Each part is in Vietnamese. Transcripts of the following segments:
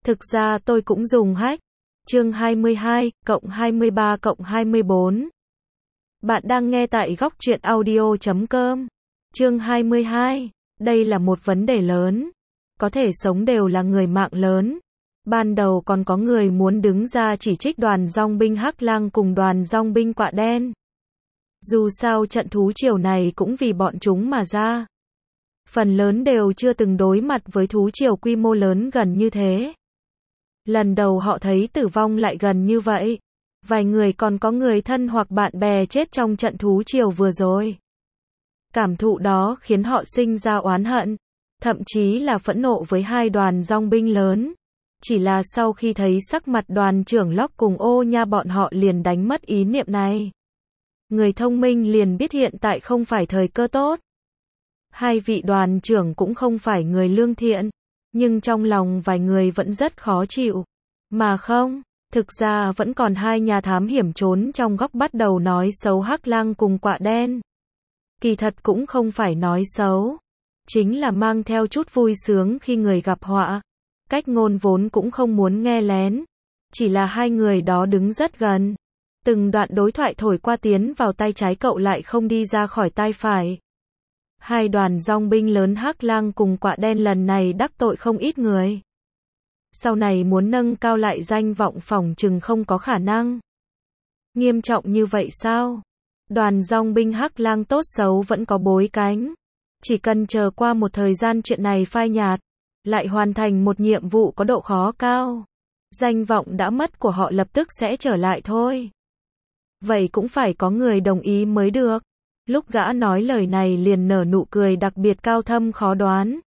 Thực ra tôi cũng dùng hack. Chương 22, cộng 23 cộng 24. Bạn đang nghe tại góc truyện audio.com. Chương 22. Đây là một vấn đề lớn. Có thể sống đều là người mạng lớn. Ban đầu còn có người muốn đứng ra chỉ trích đoàn dong binh Hắc Lang cùng đoàn dong binh Quạ Đen. Dù sao trận thú triều này cũng vì bọn chúng mà ra. Phần lớn đều chưa từng đối mặt với thú triều quy mô lớn gần như thế. Lần đầu họ thấy tử vong lại gần như vậy. Vài người còn có người thân hoặc bạn bè chết trong trận thú triều vừa rồi. Cảm thụ đó khiến họ sinh ra oán hận, thậm chí là phẫn nộ với hai đoàn dong binh lớn. Chỉ là sau khi thấy sắc mặt đoàn trưởng Locke cùng Ô Nha bọn họ liền đánh mất ý niệm này. Người thông minh liền biết hiện tại không phải thời cơ tốt. Hai vị đoàn trưởng cũng không phải người lương thiện, nhưng trong lòng vài người vẫn rất khó chịu. Mà không, thực ra vẫn còn hai nhà thám hiểm trốn trong góc bắt đầu nói xấu Hắc Lang cùng Quạ Đen. Kỳ thật cũng không phải nói xấu, chính là mang theo chút vui sướng khi người gặp họa. Cách ngôn vốn cũng không muốn nghe lén, chỉ là hai người đó đứng rất gần. Từng đoạn đối thoại thổi qua tiến vào tai trái cậu lại không đi ra khỏi tai phải. Hai đoàn dong binh lớn Hắc Lang cùng Quạ Đen lần này đắc tội không ít người. Sau này muốn nâng cao lại danh vọng phỏng chừng không có khả năng. Nghiêm trọng như vậy sao? Đoàn dong binh Hắc Lang tốt xấu vẫn có bối cánh. Chỉ cần chờ qua một thời gian chuyện này phai nhạt, lại hoàn thành một nhiệm vụ có độ khó cao, danh vọng đã mất của họ lập tức sẽ trở lại thôi. Vậy cũng phải có người đồng ý mới được. Lúc gã nói lời này liền nở nụ cười đặc biệt cao thâm khó đoán.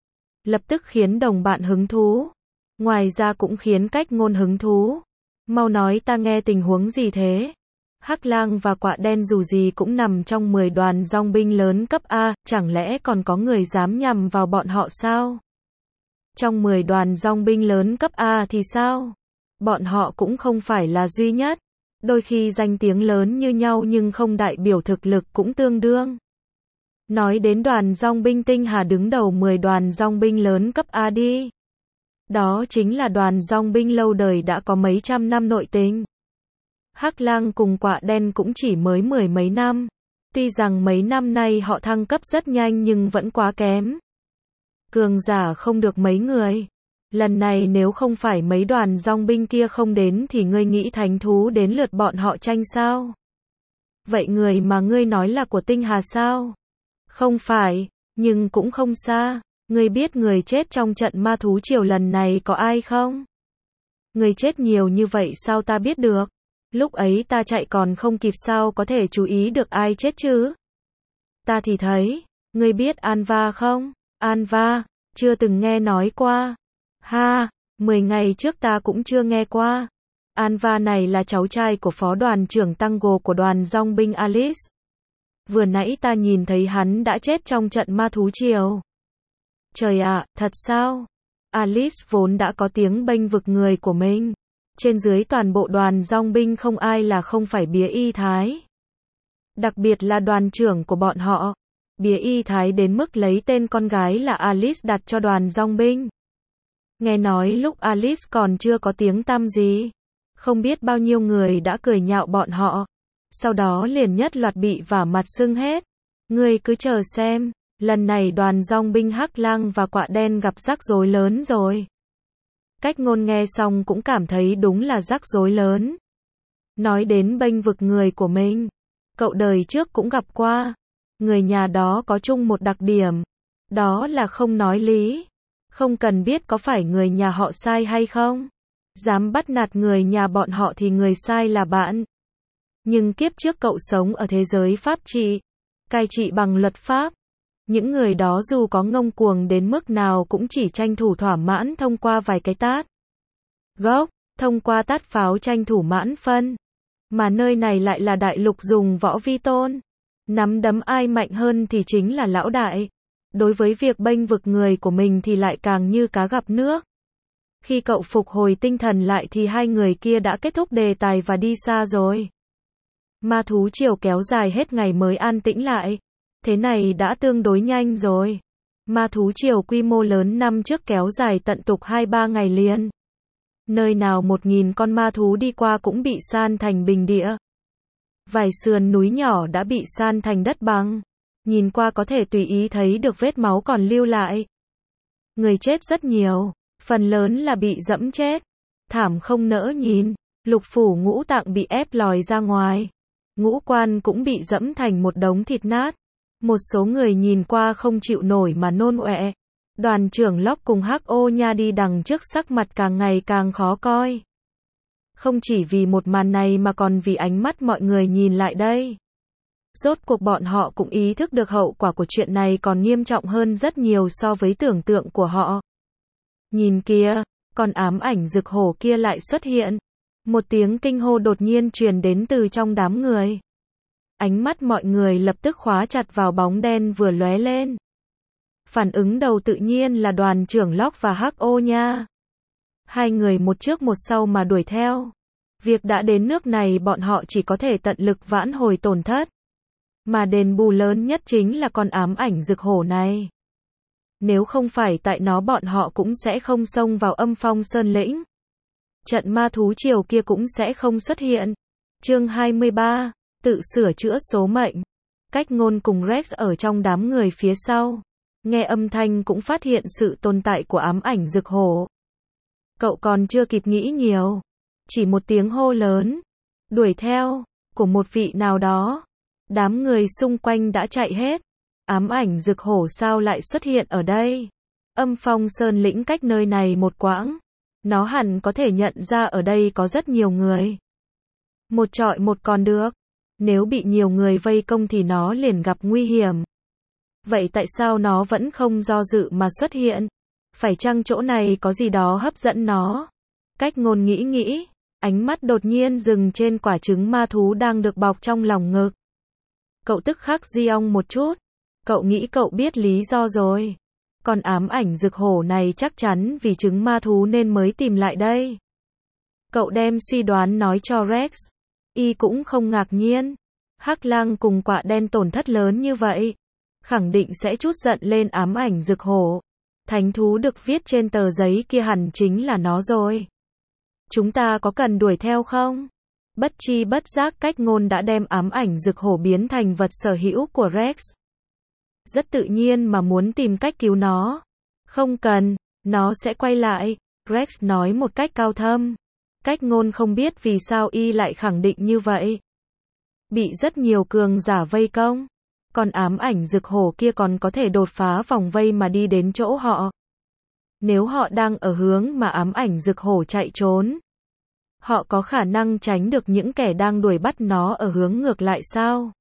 Lập tức khiến đồng bạn hứng thú. Ngoài ra cũng khiến cách ngôn hứng thú. Mau nói ta nghe tình huống gì thế? Hắc Lang và Quạ Đen dù gì cũng nằm trong 10 đoàn dong binh lớn cấp A, chẳng lẽ còn có người dám nhằm vào bọn họ sao? Trong 10 đoàn dong binh lớn cấp A thì sao? Bọn họ cũng không phải là duy nhất. Đôi khi danh tiếng lớn như nhau nhưng không đại biểu thực lực cũng tương đương. Nói đến đoàn dong binh Tinh Hà đứng đầu 10 đoàn dong binh lớn cấp A đi. Đó chính là đoàn dong binh lâu đời đã có mấy trăm năm nội tình. Hắc Lang cùng Quạ Đen cũng chỉ mới 10 mấy năm. Tuy rằng mấy năm nay họ thăng cấp rất nhanh nhưng vẫn quá kém. Cường giả không được mấy người. Lần này nếu không phải mấy đoàn dong binh kia không đến thì ngươi nghĩ thánh thú đến lượt bọn họ tranh sao? Vậy người mà ngươi nói là của Tinh Hà sao? Không phải, nhưng cũng không xa. Ngươi biết người chết trong trận ma thú triều lần này có ai không? Người chết nhiều như vậy sao ta biết được? Lúc ấy ta chạy còn không kịp sao có thể chú ý được ai chết chứ? Ta thì thấy, ngươi biết Anva không? Anva, chưa từng nghe nói qua. Ha, 10 ngày trước ta cũng chưa nghe qua. Anva này là cháu trai của phó đoàn trưởng Tango của đoàn dong binh Alice. Vừa nãy ta nhìn thấy hắn đã chết trong trận ma thú triều. Trời ạ, thật sao? Alice vốn đã có tiếng bênh vực người của mình. Trên dưới toàn bộ đoàn dong binh không ai là không phải bía y thái. Đặc biệt là đoàn trưởng của bọn họ. Bía y thái đến mức lấy tên con gái là Alice đặt cho đoàn dong binh. Nghe nói lúc Alice còn chưa có tiếng tăm gì, không biết bao nhiêu người đã cười nhạo bọn họ. Sau đó liền nhất loạt bị vả mặt sưng hết. Ngươi cứ chờ xem, lần này đoàn dong binh Hắc Lang và Quạ Đen gặp rắc rối lớn rồi. Cách ngôn nghe xong cũng cảm thấy đúng là rắc rối lớn. Nói đến bênh vực người của mình, cậu đời trước cũng gặp qua. Người nhà đó có chung một đặc điểm, đó là không nói lý. Không cần biết có phải người nhà họ sai hay không. Dám bắt nạt người nhà bọn họ thì người sai là bạn. Nhưng kiếp trước cậu sống ở thế giới pháp trị, cai trị bằng luật pháp. Những người đó dù có ngông cuồng đến mức nào cũng chỉ tranh thủ thỏa mãn thông qua vài cái tát gốc, thông qua tát pháo tranh thủ mãn phân. Mà nơi này lại là đại lục dùng võ vi tôn. Nắm đấm ai mạnh hơn thì chính là lão đại. Đối với việc bênh vực người của mình thì lại càng như cá gặp nước. Khi cậu phục hồi tinh thần lại thì hai người kia đã kết thúc đề tài và đi xa rồi. Ma thú triều kéo dài hết ngày mới an tĩnh lại. Thế này đã tương đối nhanh rồi. Ma thú triều quy mô lớn năm trước kéo dài tận tục 2-3 ngày liền. Nơi nào 1.000 con ma thú đi qua cũng bị san thành bình địa. Vài sườn núi nhỏ đã bị san thành đất bằng. Nhìn qua có thể tùy ý thấy được vết máu còn lưu lại. Người chết rất nhiều, phần lớn là bị dẫm chết. Thảm không nỡ nhìn, lục phủ ngũ tạng bị ép lòi ra ngoài. Ngũ quan cũng bị dẫm thành một đống thịt nát. Một số người nhìn qua không chịu nổi mà nôn ọe. Đoàn trưởng Locke cùng H.O. Nha đi đằng trước sắc mặt càng ngày càng khó coi. Không chỉ vì một màn này mà còn vì ánh mắt mọi người nhìn lại đây. Rốt cuộc bọn họ cũng ý thức được hậu quả của chuyện này còn nghiêm trọng hơn rất nhiều so với tưởng tượng của họ. Nhìn kìa, con ám ảnh rực hổ kia lại xuất hiện. Một tiếng kinh hô đột nhiên truyền đến từ trong đám người. Ánh mắt mọi người lập tức khóa chặt vào bóng đen vừa lóe lên. Phản ứng đầu tự nhiên là đoàn trưởng Locke và H.O. Nha. Hai người một trước một sau mà đuổi theo. Việc đã đến nước này bọn họ chỉ có thể tận lực vãn hồi tổn thất. Mà đền bù lớn nhất chính là con ám ảnh rực hổ này. Nếu không phải tại nó bọn họ cũng sẽ không xông vào Âm Phong Sơn Lĩnh. Trận ma thú triều kia cũng sẽ không xuất hiện. Chương 23, tự sửa chữa số mệnh. Cách Ngôn cùng Rex ở trong đám người phía sau. Nghe âm thanh cũng phát hiện sự tồn tại của ám ảnh rực hổ. Cậu còn chưa kịp nghĩ nhiều. Chỉ một tiếng hô lớn. Đuổi theo, của một vị nào đó. Đám người xung quanh đã chạy hết. Ám ảnh rực hổ sao lại xuất hiện ở đây? Âm Phong Sơn Lĩnh cách nơi này một quãng. Nó hẳn có thể nhận ra ở đây có rất nhiều người. Một trọi một còn được. Nếu bị nhiều người vây công thì nó liền gặp nguy hiểm. Vậy tại sao nó vẫn không do dự mà xuất hiện? Phải chăng chỗ này có gì đó hấp dẫn nó? Cách Ngôn nghĩ, ánh mắt đột nhiên dừng trên quả trứng ma thú đang được bọc trong lòng ngực. Cậu tức khắc di ong một chút. Cậu nghĩ cậu biết lý do rồi. Còn ám ảnh rực hổ này chắc chắn vì trứng ma thú nên mới tìm lại đây. Cậu đem suy đoán nói cho Rex. Y cũng không ngạc nhiên. Hắc lang cùng quạ đen tổn thất lớn như vậy. Khẳng định sẽ trút giận lên ám ảnh rực hổ. Thánh thú được viết trên tờ giấy kia hẳn chính là nó rồi. Chúng ta có cần đuổi theo không? Bất chi bất giác Cách Ngôn đã đem ám ảnh rực hổ biến thành vật sở hữu của Rex. Rất tự nhiên mà muốn tìm cách cứu nó. Không cần, nó sẽ quay lại, Rex nói một cách cao thâm. Cách Ngôn không biết vì sao y lại khẳng định như vậy. Bị rất nhiều cường giả vây công. Còn ám ảnh rực hổ kia còn có thể đột phá vòng vây mà đi đến chỗ họ. Nếu họ đang ở hướng mà ám ảnh rực hổ chạy trốn, họ có khả năng tránh được những kẻ đang đuổi bắt nó ở hướng ngược lại sao?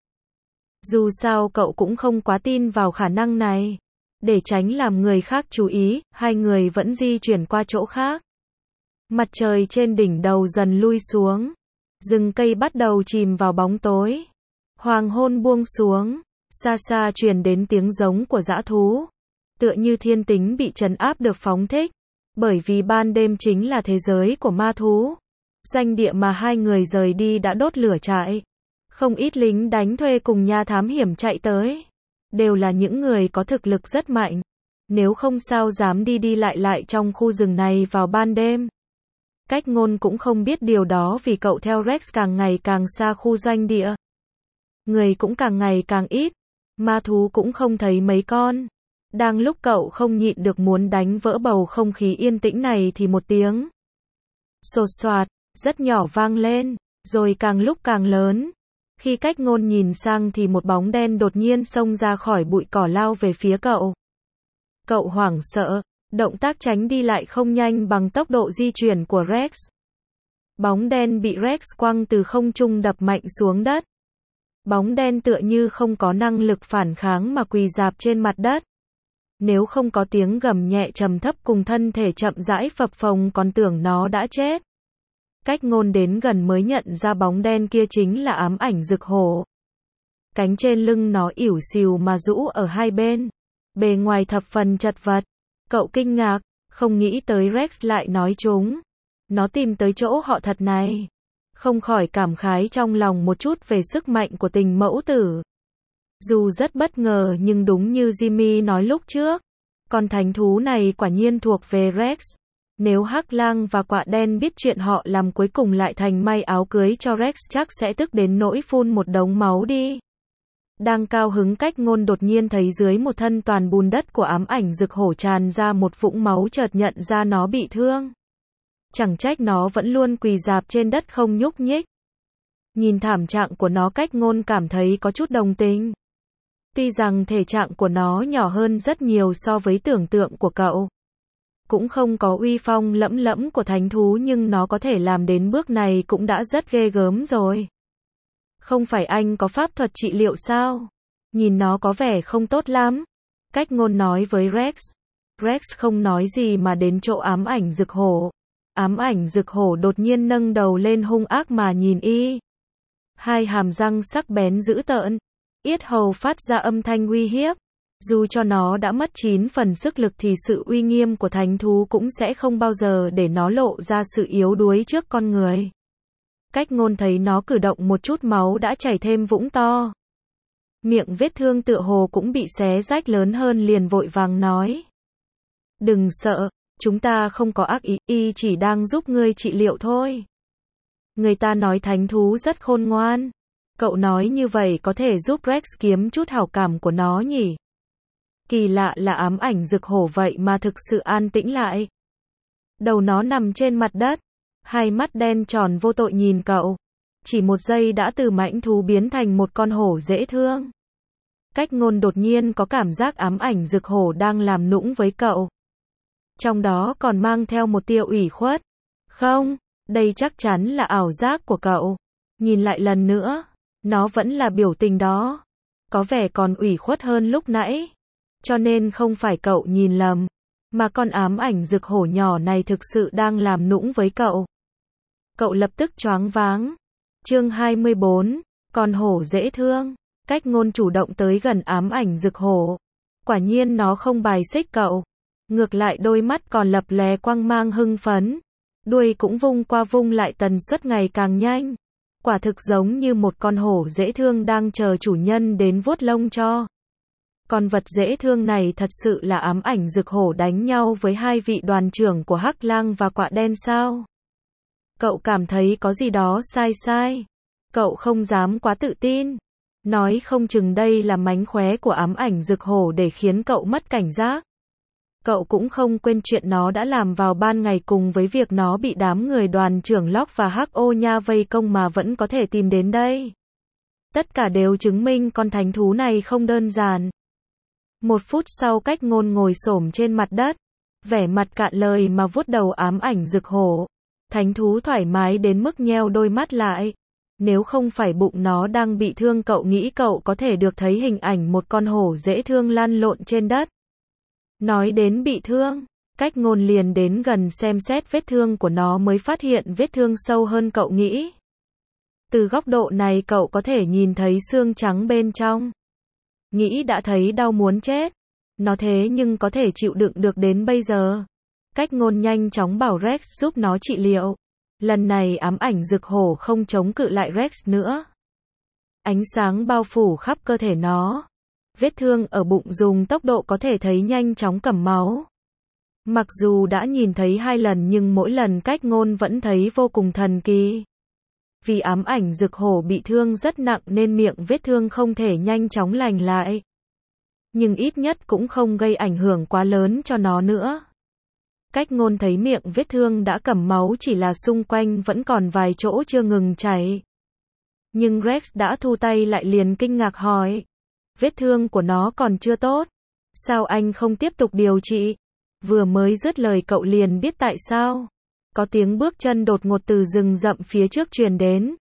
Dù sao cậu cũng không quá tin vào khả năng này. Để tránh làm người khác chú ý, hai người vẫn di chuyển qua chỗ khác. Mặt trời trên đỉnh đầu dần lui xuống. Rừng cây bắt đầu chìm vào bóng tối. Hoàng hôn buông xuống. Xa xa truyền đến tiếng giống của dã thú. Tựa như thiên tính bị trấn áp được phóng thích. Bởi vì ban đêm chính là thế giới của ma thú. Doanh địa mà hai người rời đi đã đốt lửa trại. Không ít lính đánh thuê cùng nha thám hiểm chạy tới. Đều là những người có thực lực rất mạnh. Nếu không sao dám đi lại trong khu rừng này vào ban đêm. Cách Ngôn cũng không biết điều đó vì cậu theo Rex càng ngày càng xa khu doanh địa. Người cũng càng ngày càng ít. Ma thú cũng không thấy mấy con. Đang lúc cậu không nhịn được muốn đánh vỡ bầu không khí yên tĩnh này thì một tiếng xột xoạt, rất nhỏ vang lên, rồi càng lúc càng lớn. Khi Cách Ngôn nhìn sang thì một bóng đen đột nhiên xông ra khỏi bụi cỏ lao về phía cậu. Cậu hoảng sợ, động tác tránh đi lại không nhanh bằng tốc độ di chuyển của Rex. Bóng đen bị Rex quăng từ không trung đập mạnh xuống đất. Bóng đen tựa như không có năng lực phản kháng mà quỳ rạp trên mặt đất. Nếu không có tiếng gầm nhẹ trầm thấp cùng thân thể chậm rãi phập phồng còn tưởng nó đã chết. Cách Ngôn đến gần mới nhận ra bóng đen kia chính là ám ảnh rực hổ. Cánh trên lưng nó ỉu xìu mà rũ ở hai bên. Bề ngoài thập phần chật vật. Cậu kinh ngạc, không nghĩ tới Rex lại nói chúng. Nó tìm tới chỗ họ thật này. Không khỏi cảm khái trong lòng một chút về sức mạnh của tình mẫu tử. Dù rất bất ngờ nhưng đúng như Jimmy nói lúc trước. Con thánh thú này quả nhiên thuộc về Rex. Nếu Hắc Lang và Quạ Đen biết chuyện họ làm cuối cùng lại thành may áo cưới cho Rex chắc sẽ tức đến nỗi phun một đống máu đi. Đang cao hứng, Cách Ngôn đột nhiên thấy dưới một thân toàn bùn đất của ám ảnh rực hổ tràn ra một vũng máu, chợt nhận ra nó bị thương. Chẳng trách nó vẫn luôn quỳ rạp trên đất không nhúc nhích. Nhìn thảm trạng của nó, Cách Ngôn cảm thấy có chút đồng tình. Tuy rằng thể trạng của nó nhỏ hơn rất nhiều so với tưởng tượng của cậu, cũng không có uy phong lẫm lẫm của thánh thú, nhưng nó có thể làm đến bước này cũng đã rất ghê gớm rồi. Không phải anh có pháp thuật trị liệu sao? Nhìn nó có vẻ không tốt lắm. Cách Ngôn nói với Rex. Rex không nói gì mà đến chỗ ám ảnh rực hổ. Ám ảnh rực hổ đột nhiên nâng đầu lên hung ác mà nhìn y. Hai hàm răng sắc bén dữ tợn, yết hầu phát ra âm thanh uy hiếp. Dù cho nó đã mất 9 phần sức lực thì sự uy nghiêm của thánh thú cũng sẽ không bao giờ để nó lộ ra sự yếu đuối trước con người. Cách Ngôn thấy nó cử động một chút, máu đã chảy thêm vũng to. Miệng vết thương tựa hồ cũng bị xé rách lớn hơn, liền vội vàng nói. Đừng sợ, chúng ta không có ác ý, y chỉ đang giúp ngươi trị liệu thôi. Người ta nói thánh thú rất khôn ngoan. Cậu nói như vậy có thể giúp Rex kiếm chút hảo cảm của nó nhỉ? Kỳ lạ là ám ảnh rực hổ vậy mà thực sự an tĩnh lại. Đầu nó nằm trên mặt đất, hai mắt đen tròn vô tội nhìn cậu. Chỉ một giây đã từ mãnh thú biến thành một con hổ dễ thương. Cách Ngôn đột nhiên có cảm giác ám ảnh rực hổ đang làm nũng với cậu. Trong đó còn mang theo một tia ủy khuất. Không, đây chắc chắn là ảo giác của cậu. Nhìn lại lần nữa, nó vẫn là biểu tình đó. Có vẻ còn ủy khuất hơn lúc nãy. Cho nên không phải cậu nhìn lầm, mà con ám ảnh rực hổ nhỏ này thực sự đang làm nũng với cậu. Cậu lập tức choáng váng. Chương 24, con hổ dễ thương. Cách Ngôn chủ động tới gần ám ảnh rực hổ. Quả nhiên nó không bài xích cậu. Ngược lại đôi mắt còn lập lòe quang mang hưng phấn. Đuôi cũng vung qua vung lại tần suất ngày càng nhanh. Quả thực giống như một con hổ dễ thương đang chờ chủ nhân đến vuốt lông cho. Con vật dễ thương này thật sự là ám ảnh rực hổ đánh nhau với hai vị đoàn trưởng của Hắc Lang và Quạ Đen sao? Cậu cảm thấy có gì đó sai sai. Cậu không dám quá tự tin. Nói không chừng đây là mánh khóe của ám ảnh rực hổ để khiến cậu mất cảnh giác. Cậu cũng không quên chuyện nó đã làm vào ban ngày cùng với việc nó bị đám người đoàn trưởng Locke và Hắc Ô Nha vây công mà vẫn có thể tìm đến đây. Tất cả đều chứng minh con thánh thú này không đơn giản. Một phút sau, Cách Ngôn ngồi xổm trên mặt đất, vẻ mặt cạn lời mà vuốt đầu ám ảnh rực hổ. Thánh thú thoải mái đến mức nheo đôi mắt lại. Nếu không phải bụng nó đang bị thương, cậu nghĩ cậu có thể được thấy hình ảnh một con hổ dễ thương lăn lộn trên đất. Nói đến bị thương, Cách Ngôn liền đến gần xem xét vết thương của nó mới phát hiện vết thương sâu hơn cậu nghĩ. Từ góc độ này cậu có thể nhìn thấy xương trắng bên trong. Nghĩ đã thấy đau muốn chết. Nó thế nhưng có thể chịu đựng được đến bây giờ. Cách Ngôn nhanh chóng bảo Rex giúp nó trị liệu. Lần này ám ảnh rực hổ không chống cự lại Rex nữa. Ánh sáng bao phủ khắp cơ thể nó. Vết thương ở bụng dùng tốc độ có thể thấy nhanh chóng cầm máu. Mặc dù đã nhìn thấy 2 lần nhưng mỗi lần Cách Ngôn vẫn thấy vô cùng thần kỳ. Vì ám ảnh rực hổ bị thương rất nặng nên miệng vết thương không thể nhanh chóng lành lại. Nhưng ít nhất cũng không gây ảnh hưởng quá lớn cho nó nữa. Cách Ngôn thấy miệng vết thương đã cầm máu, chỉ là xung quanh vẫn còn vài chỗ chưa ngừng chảy. Nhưng Rex đã thu tay lại, liền kinh ngạc hỏi. Vết thương của nó còn chưa tốt. Sao anh không tiếp tục điều trị? Vừa mới dứt lời cậu liền biết tại sao. Có tiếng bước chân đột ngột từ rừng rậm phía trước truyền đến.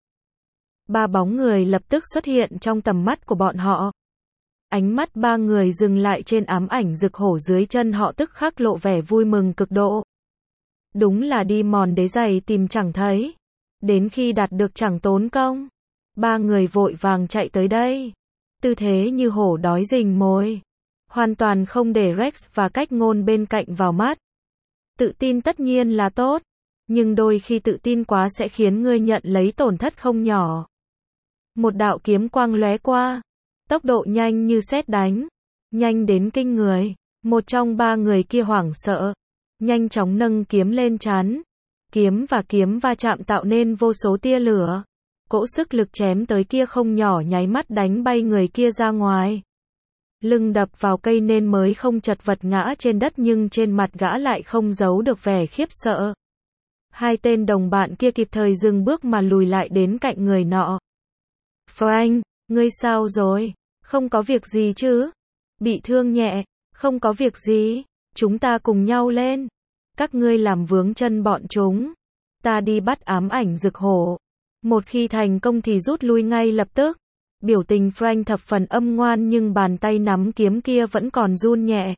3 bóng người lập tức xuất hiện trong tầm mắt của bọn họ. Ánh mắt 3 người dừng lại trên ám ảnh rực hổ dưới chân họ, tức khắc lộ vẻ vui mừng cực độ. Đúng là đi mòn đế giày tìm chẳng thấy. Đến khi đạt được chẳng tốn công. 3 người vội vàng chạy tới đây. Tư thế như hổ đói rình mồi. Hoàn toàn không để Rex và Cách Ngôn bên cạnh vào mắt. Tự tin tất nhiên là tốt. Nhưng đôi khi tự tin quá sẽ khiến ngươi nhận lấy tổn thất không nhỏ. Một đạo kiếm quang lóe qua. Tốc độ nhanh như sét đánh. Nhanh đến kinh người. Một trong 3 người kia hoảng sợ. nhanh chóng nâng kiếm lên trán. Kiếm và kiếm va chạm tạo nên vô số tia lửa. Cỗ sức lực chém tới kia không nhỏ nháy mắt đánh bay người kia ra ngoài. Lưng đập vào cây nên mới không chật vật ngã trên đất, nhưng trên mặt gã lại không giấu được vẻ khiếp sợ. Hai tên đồng bạn kia kịp thời dừng bước mà lùi lại đến cạnh người nọ. Frank, ngươi sao rồi? Không có việc gì chứ? Bị thương nhẹ? Không có việc gì, chúng ta cùng nhau lên. Các ngươi làm vướng chân bọn chúng. Ta đi bắt ám ảnh rực hổ. Một khi thành công thì rút lui ngay lập tức. Biểu tình Frank thập phần âm ngoan nhưng bàn tay nắm kiếm kia vẫn còn run nhẹ.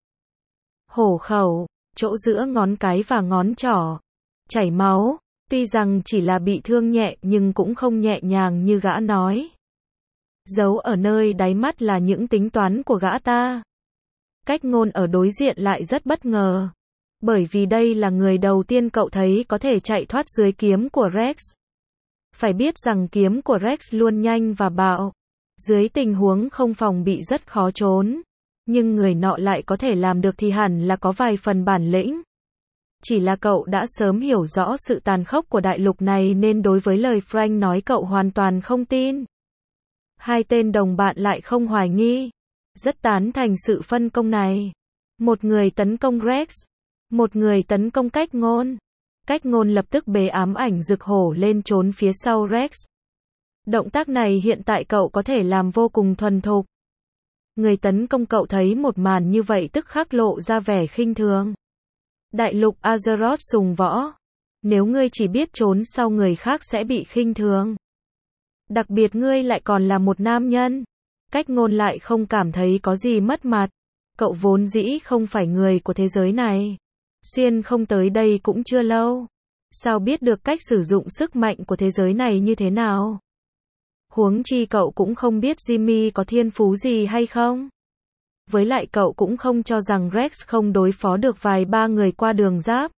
Hổ khẩu, chỗ giữa ngón cái và ngón trỏ. Chảy máu, tuy rằng chỉ là bị thương nhẹ nhưng cũng không nhẹ nhàng như gã nói. Giấu ở nơi đáy mắt là những tính toán của gã ta. Cách Ngôn ở đối diện lại rất bất ngờ. Bởi vì đây là người đầu tiên cậu thấy có thể chạy thoát dưới kiếm của Rex. Phải biết rằng kiếm của Rex luôn nhanh và bạo. Dưới tình huống không phòng bị rất khó trốn. Nhưng người nọ lại có thể làm được thì hẳn là có vài phần bản lĩnh. Chỉ là cậu đã sớm hiểu rõ sự tàn khốc của đại lục này nên đối với lời Frank nói cậu hoàn toàn không tin. Hai tên đồng bạn lại không hoài nghi. Rất tán thành sự phân công này. Một người tấn công Rex. Một người tấn công Cách Ngôn. Cách Ngôn lập tức bế ám ảnh rực hổ lên trốn phía sau Rex. Động tác này hiện tại cậu có thể làm vô cùng thuần thục. Người tấn công cậu thấy một màn như vậy tức khắc lộ ra vẻ khinh thường. Đại lục Azeroth sùng võ. Nếu ngươi chỉ biết trốn sau người khác sẽ bị khinh thường. Đặc biệt ngươi lại còn là một nam nhân. Cách Ngôn lại không cảm thấy có gì mất mặt. Cậu vốn dĩ không phải người của thế giới này. Xuyên không tới đây cũng chưa lâu. Sao biết được cách sử dụng sức mạnh của thế giới này như thế nào? Huống chi cậu cũng không biết Jimmy có thiên phú gì hay không? Với lại cậu cũng không cho rằng Rex không đối phó được vài ba người qua đường giáp.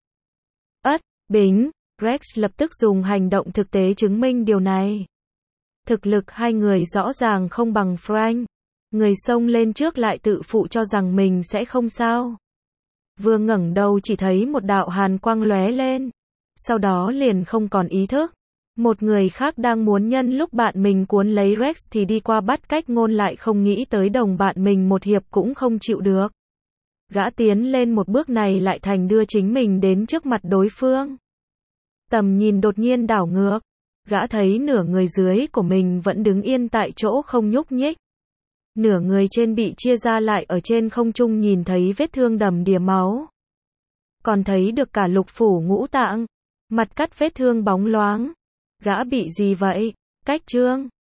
Bính, Rex lập tức dùng hành động thực tế chứng minh điều này. Thực lực hai người rõ ràng không bằng Frank. Người xông lên trước lại tự phụ cho rằng mình sẽ không sao. Vừa ngẩng đầu chỉ thấy một đạo hàn quang lóe lên. Sau đó liền không còn ý thức. Một người khác đang muốn nhân lúc bạn mình cuốn lấy Rex thì đi qua bắt Cách Ngôn lại không nghĩ tới đồng bạn mình một hiệp cũng không chịu được. Gã tiến lên một bước này lại thành đưa chính mình đến trước mặt đối phương. Tầm nhìn đột nhiên đảo ngược. Gã thấy nửa người dưới của mình vẫn đứng yên tại chỗ không nhúc nhích. Nửa người trên bị chia ra lại ở trên không trung nhìn thấy vết thương đầm đìa máu. Còn thấy được cả lục phủ ngũ tạng. Mặt cắt vết thương bóng loáng. Gã bị gì vậy? Cách Trương.